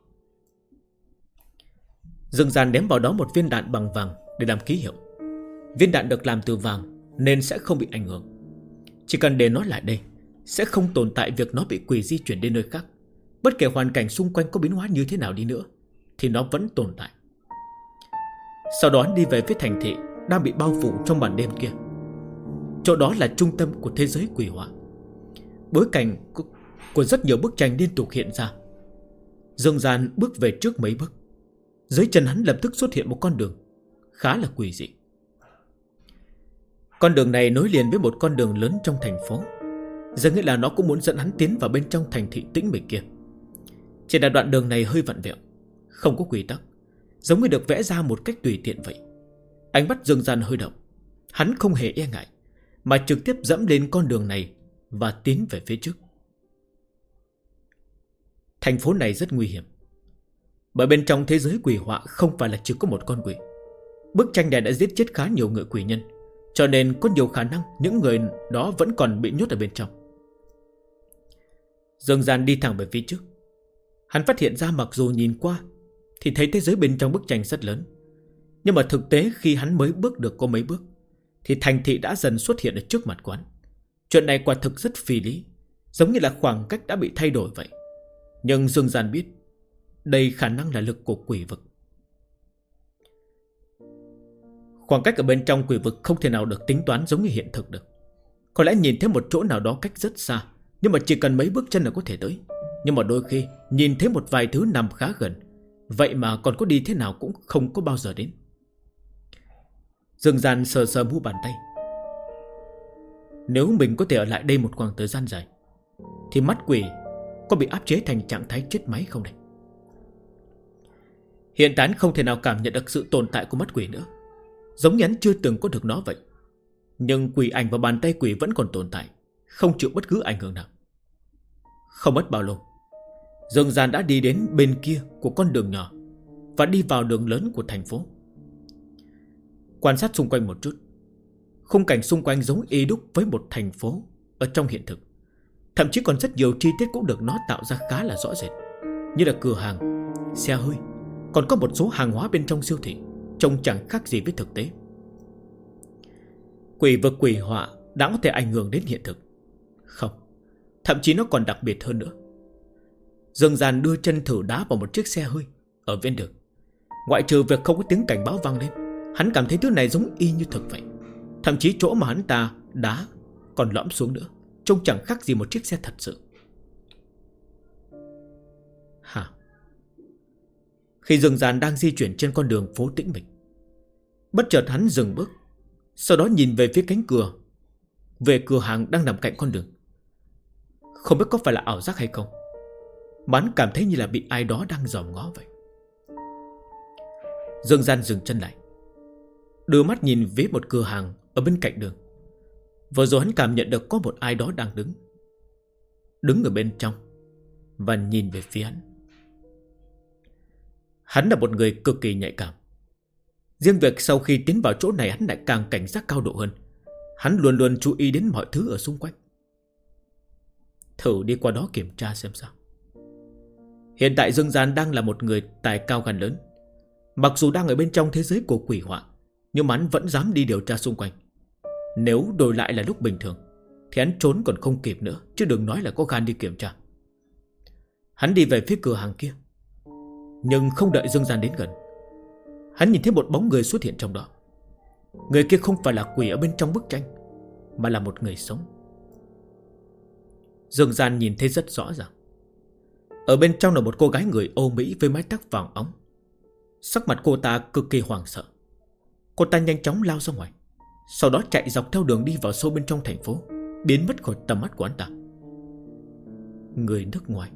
Dương Gian ném vào đó một viên đạn bằng vàng để làm ký hiệu. Viên đạn được làm từ vàng nên sẽ không bị ảnh hưởng. Chỉ cần để nó lại đây, sẽ không tồn tại việc nó bị quỷ di chuyển đến nơi khác. Bất kể hoàn cảnh xung quanh có biến hóa như thế nào đi nữa thì nó vẫn tồn tại. Sau đó đi về phía thành thị đang bị bao phủ trong màn đêm kia. Chỗ đó là trung tâm của thế giới quỷ họa. Bối cảnh của rất nhiều bức tranh liên tục hiện ra. Dương Gian bước về trước mấy bước, Dưới chân hắn lập tức xuất hiện một con đường khá là quỷ dị. Con đường này nối liền với một con đường lớn trong thành phố, giờ nghĩa là nó cũng muốn dẫn hắn tiến vào bên trong thành thị tĩnh mịch kia. Chỉ là đoạn đường này hơi vặn vẹo, không có quy tắc, giống như được vẽ ra một cách tùy tiện vậy. Ánh mắt Dương Gian hơi động. Hắn không hề e ngại, mà trực tiếp dẫm lên con đường này và tiến về phía trước. Thành phố này rất nguy hiểm, bởi bên trong thế giới quỷ họa không phải là chỉ có một con quỷ. Bức tranh này đã giết chết khá nhiều người quỷ nhân, cho nên có nhiều khả năng những người đó vẫn còn bị nhốt ở bên trong. Dương Gian đi thẳng về phía trước. Hắn phát hiện ra mặc dù nhìn qua thì thấy thế giới bên trong bức tranh rất lớn, nhưng mà thực tế khi hắn mới bước được có mấy bước thì thành thị đã dần xuất hiện ở trước mặt quán. Chuyện này quả thực rất phi lý, giống như là khoảng cách đã bị thay đổi vậy. Nhưng Dương Gian biết đây khả năng là lực của quỷ vực. Khoảng cách ở bên trong quỷ vực không thể nào được tính toán giống như hiện thực được. Có lẽ nhìn thấy một chỗ nào đó cách rất xa, nhưng mà chỉ cần mấy bước chân là có thể tới. Nhưng mà đôi khi nhìn thấy một vài thứ nằm khá gần, vậy mà còn có đi thế nào cũng không có bao giờ đến. Dương Gian sờ sờ mu bàn tay. Nếu mình có thể ở lại đây một khoảng thời gian dài thì mắt quỷ có bị áp chế thành trạng thái chết máy không đây? Hiện tại không thể nào cảm nhận được sự tồn tại của mắt quỷ nữa, giống như hắn chưa từng có được nó vậy. Nhưng quỷ ảnh và bàn tay quỷ vẫn còn tồn tại, không chịu bất cứ ảnh hưởng nào. Không mất bao lâu, Dương Gian đã đi đến bên kia của con đường nhỏ và đi vào đường lớn của thành phố. Quan sát xung quanh một chút, khung cảnh xung quanh giống y đúc với một thành phố ở trong hiện thực. Thậm chí còn rất nhiều chi tiết cũng được nó tạo ra khá là rõ rệt, như là cửa hàng, xe hơi, còn có một số hàng hóa bên trong siêu thị trông chẳng khác gì với thực tế. Quỷ vực quỷ họa đã có thể ảnh hưởng đến hiện thực? Không, thậm chí nó còn đặc biệt hơn nữa. Dương Gian đưa chân thử đá vào một chiếc xe hơi ở ven đường. Ngoại trừ việc không có tiếng cảnh báo vang lên, hắn cảm thấy thứ này giống y như thực vậy. Thậm chí chỗ mà hắn ta đá còn lõm xuống nữa, trông chẳng khác gì một chiếc xe thật sự. Hả? Khi Dương Gian đang di chuyển trên con đường phố tĩnh mịch, bất chợt hắn dừng bước, sau đó nhìn về phía cánh cửa, về cửa hàng đang nằm cạnh con đường. Không biết có phải là ảo giác hay không, hắn cảm thấy như là bị ai đó đang dòm ngó vậy. Dương Gian dừng chân lại, đưa mắt nhìn về một cửa hàng ở bên cạnh đường. Vừa rồi hắn cảm nhận được có một ai đó đang đứng ở bên trong và nhìn về phía hắn. Hắn là một người cực kỳ nhạy cảm. Riêng việc sau khi tiến vào chỗ này hắn lại càng cảnh giác cao độ hơn. Hắn luôn luôn chú ý đến mọi thứ ở xung quanh. Thử đi qua đó kiểm tra xem sao. Hiện tại Dương Gian đang là một người tài cao gan lớn. Mặc dù đang ở bên trong thế giới của quỷ họa, nhưng hắn vẫn dám đi điều tra xung quanh. Nếu đổi lại là lúc bình thường thì hắn trốn còn không kịp nữa, chứ đừng nói là có gan đi kiểm tra. Hắn đi về phía cửa hàng kia, nhưng không đợi Dương Gian đến gần, hắn nhìn thấy một bóng người xuất hiện trong đó. Người kia không phải là quỷ ở bên trong bức tranh, mà là một người sống. Dương Gian nhìn thấy rất rõ ràng. Ở bên trong là một cô gái người Âu Mỹ với mái tóc vàng óng. Sắc mặt cô ta cực kỳ hoảng sợ. Cô ta nhanh chóng lao ra ngoài, sau đó chạy dọc theo đường đi vào sâu bên trong thành phố, biến mất khỏi tầm mắt của anh ta. Người nước ngoài.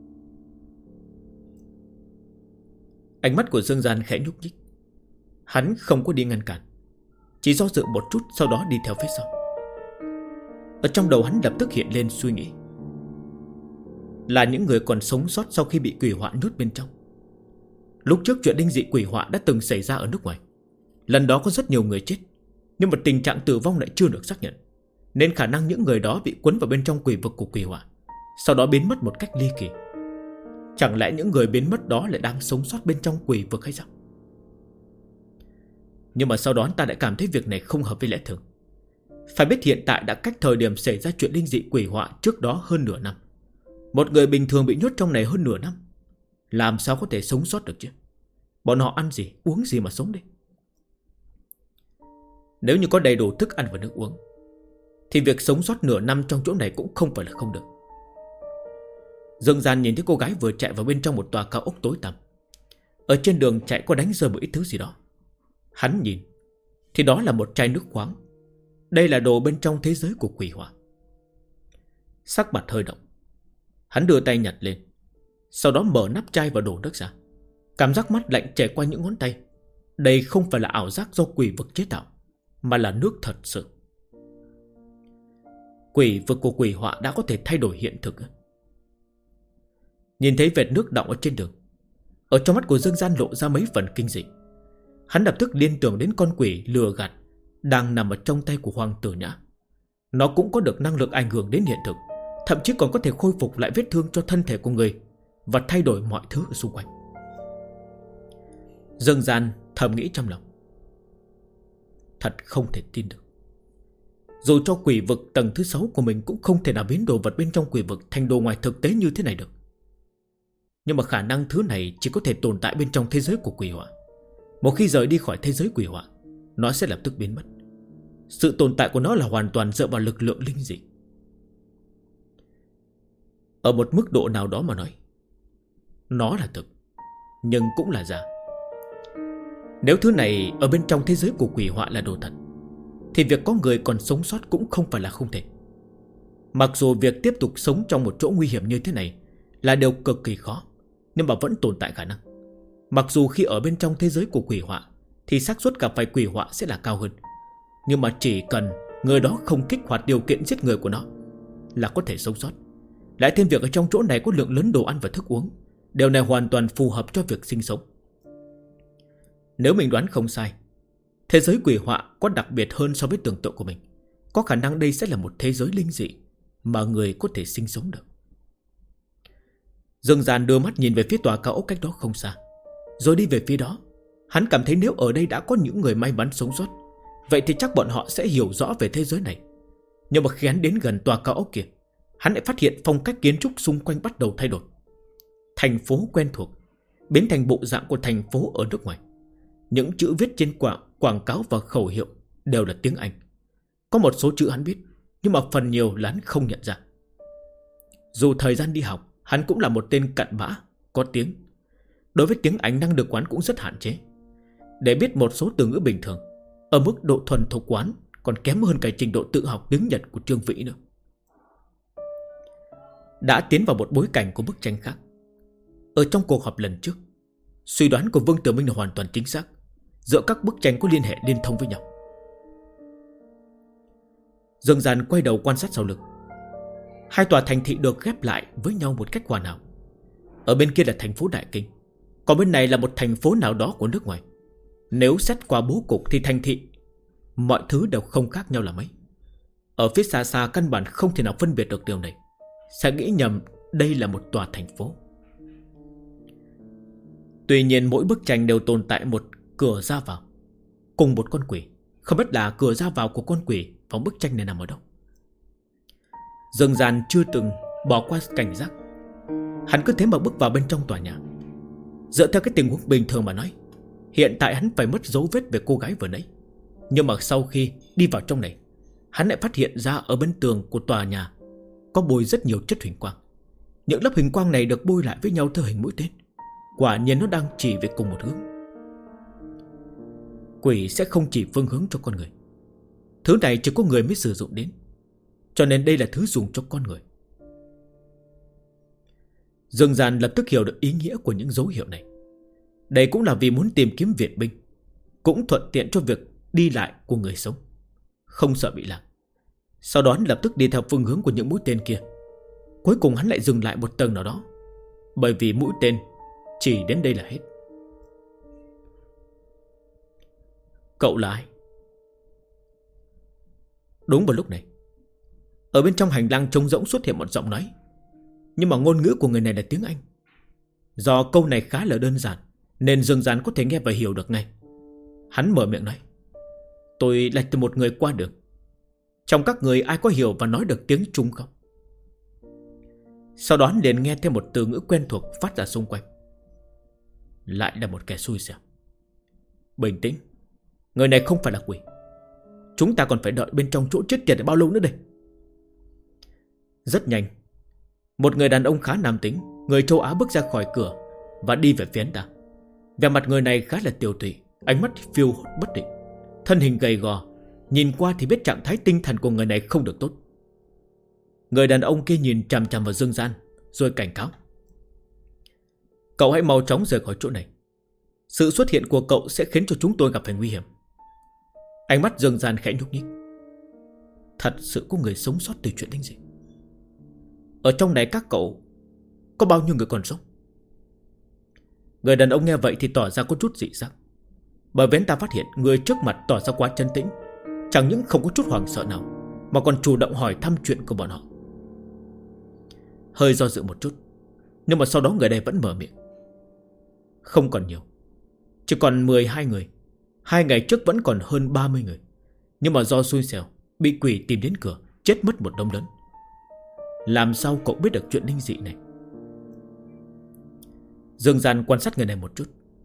Ánh mắt của Dương Gian khẽ nhúc nhích. Hắn không có đi ngăn cản, chỉ do dự một chút, sau đó đi theo phía sau. Ở trong đầu hắn lập tức hiện lên suy nghĩ, là những người còn sống sót sau khi bị quỷ họa nhốt bên trong. Lúc trước chuyện linh dị quỷ họa đã từng xảy ra ở nước ngoài. Lần đó có rất nhiều người chết, nhưng mà tình trạng tử vong lại chưa được xác nhận, nên khả năng những người đó bị cuốn vào bên trong quỷ vực của quỷ họa, sau đó biến mất một cách ly kỳ. Chẳng lẽ những người biến mất đó lại đang sống sót bên trong quỷ vực hay sao? Nhưng mà sau đó ta lại cảm thấy việc này không hợp với lẽ thường. Phải biết hiện tại đã cách thời điểm xảy ra chuyện linh dị quỷ họa trước đó hơn nửa năm. Một người bình thường bị nhốt trong này hơn nửa năm, làm sao có thể sống sót được chứ? Bọn họ ăn gì, uống gì mà sống đây? Nếu như có đầy đủ thức ăn và nước uống thì việc sống sót nửa năm trong chỗ này cũng không phải là không được. Dương Gian nhìn thấy cô gái vừa chạy vào bên trong một tòa cao ốc tối tăm. Ở trên đường chạy có đánh rơi một ít thứ gì đó. Hắn nhìn thì đó là một chai nước khoáng. Đây là đồ bên trong thế giới của quỷ hỏa. Sắc mặt hơi động, hắn đưa tay nhặt lên, sau đó mở nắp chai và đổ nước ra. Cảm giác mát lạnh chảy qua những ngón tay. Đây không phải là ảo giác do quỷ vực chế tạo, mà là nước thật sự. Quỷ vực của quỷ họa đã có thể thay đổi hiện thực. Nhìn thấy vệt nước đọng ở trên đường, ở trong mắt của Dương Gian lộ ra mấy phần kinh dị. Hắn lập tức liên tưởng đến con quỷ lừa gạt đang nằm ở trong tay của Hoàng Tử Nhã. Nó cũng có được năng lực ảnh hưởng đến hiện thực, thậm chí còn có thể khôi phục lại vết thương cho thân thể của người và thay đổi mọi thứ ở xung quanh. Dương Gian thầm nghĩ trong lòng, thật không thể tin được. Dù cho quỷ vực tầng thứ 6 của mình cũng không thể nào biến đồ vật bên trong quỷ vực thành đồ ngoài thực tế như thế này được. Nhưng mà khả năng thứ này chỉ có thể tồn tại bên trong thế giới của quỷ họa. Một khi rời đi khỏi thế giới quỷ họa, nó sẽ lập tức biến mất. Sự tồn tại của nó là hoàn toàn dựa vào lực lượng linh dị. Ở một mức độ nào đó mà nói, nó là thực, nhưng cũng là giả. Nếu thứ này ở bên trong thế giới của quỷ họa là đồ thật, thì việc có người còn sống sót cũng không phải là không thể. Mặc dù việc tiếp tục sống trong một chỗ nguy hiểm như thế này là điều cực kỳ khó, nhưng mà vẫn tồn tại khả năng. Mặc dù khi ở bên trong thế giới của quỷ họa thì xác suất gặp phải quỷ họa sẽ là cao hơn, nhưng mà chỉ cần người đó không kích hoạt điều kiện giết người của nó là có thể sống sót. Lại thêm việc ở trong chỗ này có lượng lớn đồ ăn và thức uống, điều này hoàn toàn phù hợp cho việc sinh sống. Nếu mình đoán không sai, thế giới quỷ họa có đặc biệt hơn so với tưởng tượng của mình. Có khả năng đây sẽ là một thế giới linh dị mà người có thể sinh sống được. Dương Gian đưa mắt nhìn về phía tòa cao ốc cách đó không xa, rồi đi về phía đó. Hắn cảm thấy nếu ở đây đã có những người may mắn sống sót, vậy thì chắc bọn họ sẽ hiểu rõ về thế giới này. Nhưng mà khi hắn đến gần tòa cao ốc kia, hắn lại phát hiện phong cách kiến trúc xung quanh bắt đầu thay đổi. Thành phố quen thuộc biến thành bộ dạng của thành phố ở nước ngoài. Những chữ viết trên quảng cáo và khẩu hiệu đều là tiếng Anh. Có một số chữ hắn biết, nhưng mà phần nhiều là hắn không nhận ra. Dù thời gian đi học, hắn cũng là một tên cặn bã, có tiếng. Đối với tiếng Anh, năng lực quán cũng rất hạn chế. Để biết một số từ ngữ bình thường, ở mức độ thuần thục quán còn kém hơn cả trình độ tự học tiếng Nhật của Trương Vĩ nữa. Đã tiến vào một bối cảnh của bức tranh khác. Ở trong cuộc họp lần trước, suy đoán của Vương Tử Minh là hoàn toàn chính xác. Giữa các bức tranh có liên hệ liên thông với nhau. Dương Gian quay đầu quan sát sau lưng. Hai tòa thành thị được ghép lại với nhau một cách hoàn hảo. Ở bên kia là thành phố Đại Kinh, còn bên này là một thành phố nào đó của nước ngoài. Nếu xét qua bố cục thì thành thị mọi thứ đều không khác nhau là mấy. Ở phía xa xa căn bản không thể nào phân biệt được điều này, sẽ nghĩ nhầm đây là một tòa thành phố. Tuy nhiên mỗi bức tranh đều tồn tại một cửa ra vào cùng một con quỷ. Không biết là cửa ra vào của con quỷ vào bức tranh này nằm ở đâu. Dương Gian chưa từng bỏ qua cảnh giác. Hắn cứ thế mà bước vào bên trong tòa nhà. Dựa theo cái tình huống bình thường mà nói, hiện tại hắn phải mất dấu vết về cô gái vừa nãy. Nhưng mà sau khi đi vào trong này, hắn lại phát hiện ra ở bên tường của tòa nhà có bôi rất nhiều chất huỳnh quang. Những lớp huỳnh quang này được bôi lại với nhau theo hình mũi tên. Quả nhiên nó đang chỉ về cùng một hướng. Quỷ sẽ không chỉ phương hướng cho con người. Thứ này chỉ có người mới sử dụng đến, cho nên đây là thứ dùng cho con người. Dương Gian lập tức hiểu được ý nghĩa của những dấu hiệu này. Đây cũng là vì muốn tìm kiếm viện binh, cũng thuận tiện cho việc đi lại của người sống, không sợ bị lạc. Sau đó lập tức đi theo phương hướng của những mũi tên kia. Cuối cùng hắn lại dừng lại một tầng nào đó, bởi vì mũi tên chỉ đến đây là hết. Cậu là ai? Đúng vào lúc này, ở bên trong hành lang trống rỗng xuất hiện một giọng nói. Nhưng mà ngôn ngữ của người này là tiếng Anh. Do câu này khá là đơn giản nên Dương Gian có thể nghe và hiểu được ngay. Hắn mở miệng nói: tôi là từ một người qua đường. Trong các người ai có hiểu và nói được tiếng Trung không? Sau đó liền nghe thêm một từ ngữ quen thuộc phát ra xung quanh. Lại là một kẻ xui xẻo. Bình tĩnh, người này không phải là quỷ. Chúng ta còn phải đợi bên trong chỗ chết tiệt bao lâu nữa đây? Rất nhanh, một người đàn ông khá nam tính, người châu Á bước ra khỏi cửa và đi về phía anh ta. Vẻ mặt người này khá là tiều tụy, ánh mắt phiêu hốt bất định, thân hình gầy gò, nhìn qua thì biết trạng thái tinh thần của người này không được tốt. Người đàn ông kia nhìn chằm chằm vào Dương Gian, rồi cảnh cáo: cậu hãy mau chóng rời khỏi chỗ này. Sự xuất hiện của cậu sẽ khiến cho chúng tôi gặp phải nguy hiểm. Ánh mắt Dương Gian khẽ nhúc nhích. Thật sự có người sống sót từ chuyện linh dị. Ở trong này các cậu có bao nhiêu người còn sống? Người đàn ông nghe vậy thì tỏ ra có chút dị sắc, bởi vì anh ta phát hiện người trước mặt tỏ ra quá trấn tĩnh, chẳng những không có chút hoảng sợ nào, mà còn chủ động hỏi thăm chuyện của bọn họ. Hơi do dự một chút, nhưng mà sau đó người này vẫn mở miệng: không còn nhiều, chỉ còn 12 người. 2 ngày trước vẫn còn hơn 30 người, nhưng mà do xui xẻo bị quỷ tìm đến cửa, chết mất một đống lớn. Làm sao cậu biết được chuyện linh dị này? Dương Gian quan sát người này một chút.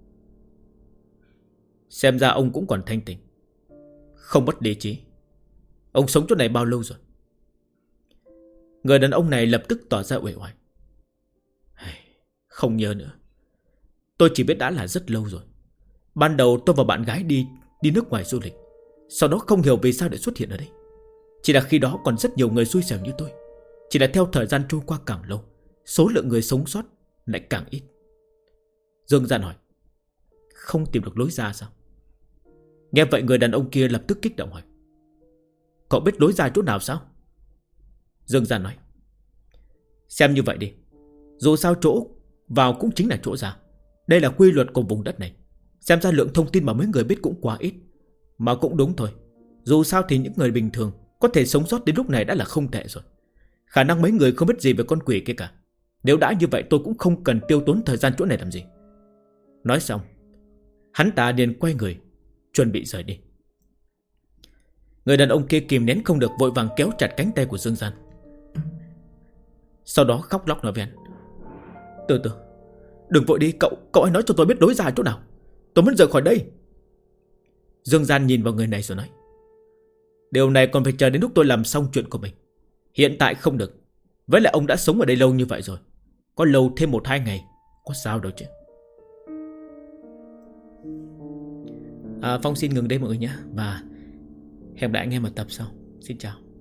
Xem ra ông cũng còn thanh tỉnh, không mất lý trí. Ông sống chỗ này bao lâu rồi? Người đàn ông này lập tức tỏ ra uể oải. Không nhớ nữa. Tôi chỉ biết đã là rất lâu rồi. Ban đầu tôi và bạn gái đi nước ngoài du lịch, sau đó không hiểu vì sao lại xuất hiện ở đây. Chỉ là khi đó còn rất nhiều người xui xẻo như tôi. Chỉ là theo thời gian trôi qua càng lâu, số lượng người sống sót lại càng ít. Dương Gian hỏi: không tìm được lối ra sao? Nghe vậy người đàn ông kia lập tức kích động hỏi: cậu biết lối ra chỗ nào sao? Dương Gian nói: xem như vậy đi, dù sao chỗ vào cũng chính là chỗ ra. Đây là quy luật của vùng đất này. Xem ra lượng thông tin mà mấy người biết cũng quá ít. Mà cũng đúng thôi, dù sao thì những người bình thường có thể sống sót đến lúc này đã là không tệ rồi. Khả năng mấy người không biết gì về con quỷ kia cả. Nếu đã như vậy tôi cũng không cần tiêu tốn thời gian chỗ này làm gì. Nói xong, hắn ta liền quay người chuẩn bị rời đi. Người đàn ông kia kìm nén không được, vội vàng kéo chặt cánh tay của Dương Gian, sau đó khóc lóc nói với anh: từ từ, đừng vội đi, cậu hãy nói cho tôi biết lối ra chỗ nào. Tôi muốn rời khỏi đây. Dương Gian nhìn vào người này rồi nói: điều này còn phải chờ đến lúc tôi làm xong chuyện của mình. Hiện tại không được. Với lại ông đã sống ở đây lâu như vậy rồi, có lâu thêm 1-2 ngày có sao đâu chứ. Phong xin ngừng đây mọi người nhé, và hẹn gặp lại anh em ở tập sau. Xin chào.